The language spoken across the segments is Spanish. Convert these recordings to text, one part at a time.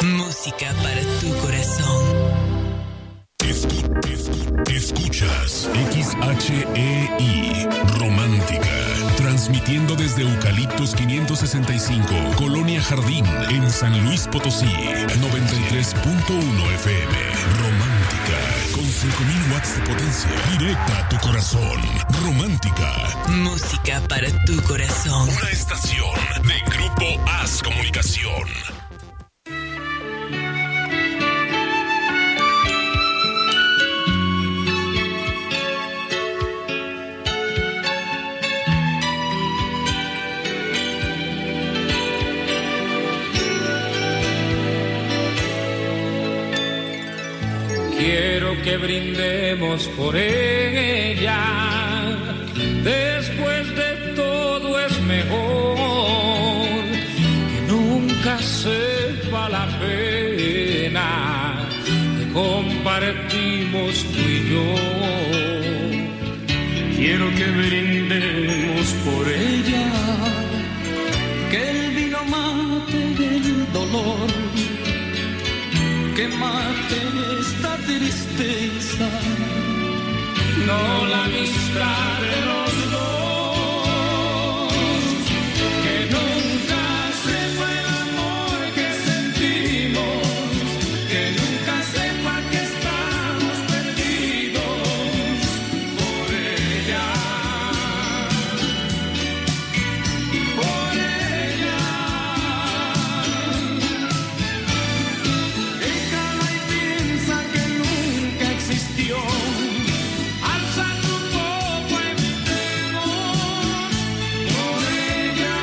Música para tu corazón. Escuchas XHEI Romántica, transmitiendo desde Eucaliptus 565, Colonia Jardín, en San Luis Potosí, 93.1 FM. Romántica, con 5,000 watts de potencia, directa a tu corazón. Romántica. Música para tu corazón. Una estación de Grupo AS Comunicación. Quiero que brindemos por ella, después de todo es mejor que nunca sepa la pena que compartimos tú y yo. Quiero que brindemos por ella, que el vino mate el dolor, que mate esta tristeza, no la amistad de los dos, que nunca sepa el amor que sentimos, que nunca sepa que estamos perdidos por ella, por ella. Déjala y piensa que nunca existió. Alza tu copa y brindemos por ella.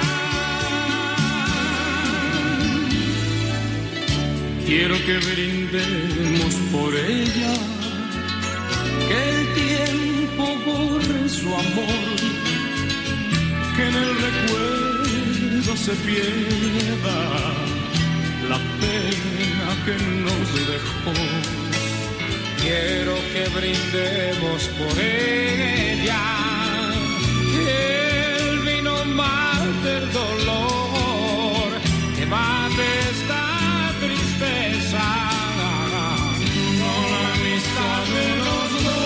Quiero que brindemos por ella, que el tiempo borre su amor, que en el recuerdo se pierda la pena que nos dejó. Quiero que brindemos por ella, que el vino mate el dolor, que mate esta tristeza, no la amistad de los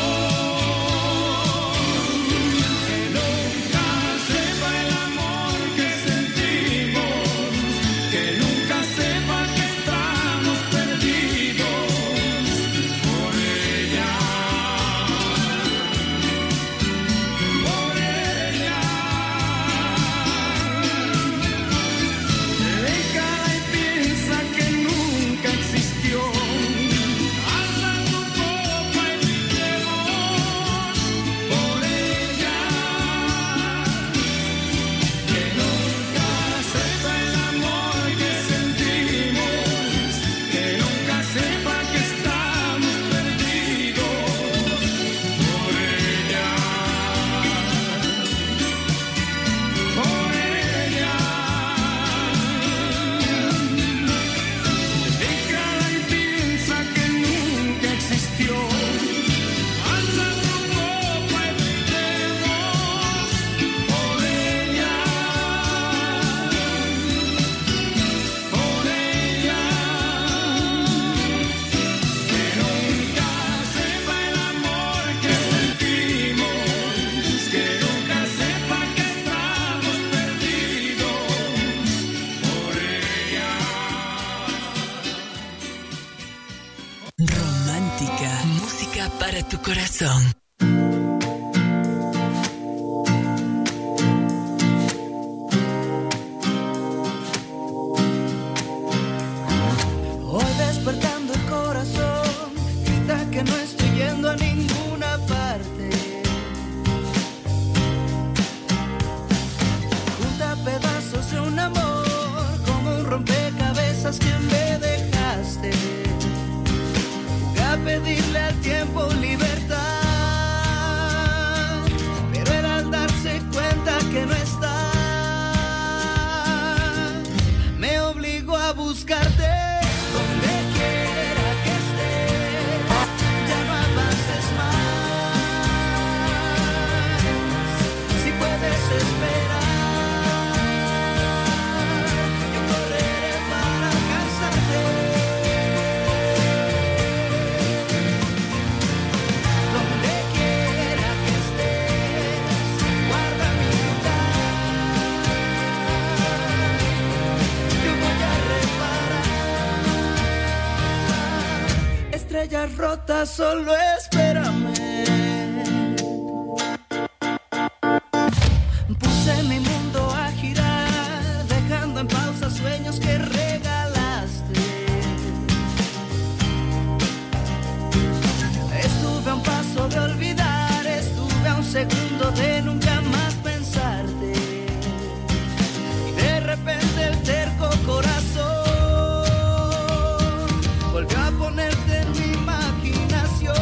dos, que nunca sepa el amor que sentimos, que nunca sepa que estamos perdidos por ella, por ella. Déjala y piensa que nunca existió. Alza tu copa y brindemos por ella, que nunca sepa el amor que sentimos, que nunca sepa que estamos perdidos por ella, por ella. Déjala y piensa que nunca existió. Alza tu copa y brindemos por ella, por ella. Que nunca sepa el amor que sentimos, que nunca sepa que estamos perdidos por ella. Romántica. Música para tu corazón. Hoy despertando el corazón, grita que no estoy yendo a ninguna parte. Junta pedazos de un amor, como un rompecabezas que me dejaste. Jugué a pedirle al tiempo libertad, pero él al darse cuenta que no está, me obligó a buscarte. Donde quiera que estés, ya no avances más. Si puedes esperar, yo correré para alcanzarte. estrellas rotas, solo espérame. Puse mi mundo a girar, dejando en pausa sueños que regalaste. Estuve a un paso de olvidar, estuve a un segundo de nunca más pensarte. Y de repente el terco corazón volvió a ponerte en mi imaginación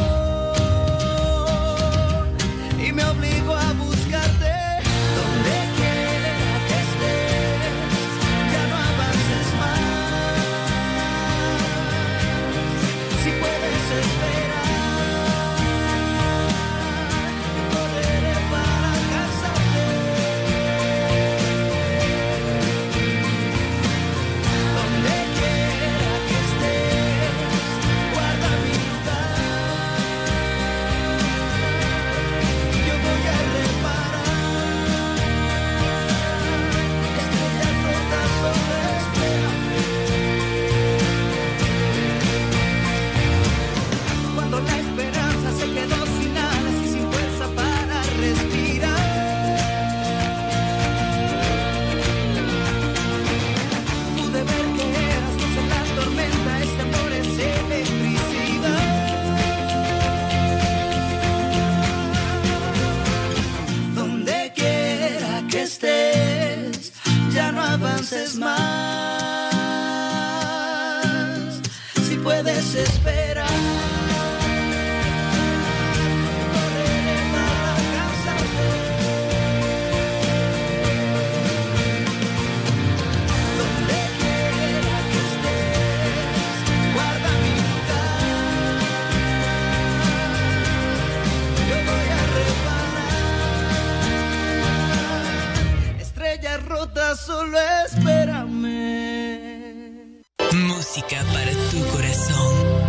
y me obligó a buscarte. Donde quiera que estés, ya no avances más. Si puedes esperar, correré para alcanzarte. Donde quiera que estés, guarda mi lugar. Yo voy a reparar. Estrellas rotas, solo espérame. Cuando la esperanza se quedó sin alas y sin fuerza para respirar, pude ver que eras luz en la tormenta, este amor es electricidad. Donde quiera que estés, ya no avances más. Si puedes esperar, correré para alcanzarte. Donde quiera que estés, guarda mi lugar. Yo voy a reparar. Estrellas rotas, solo espérame. Música para tu corazón.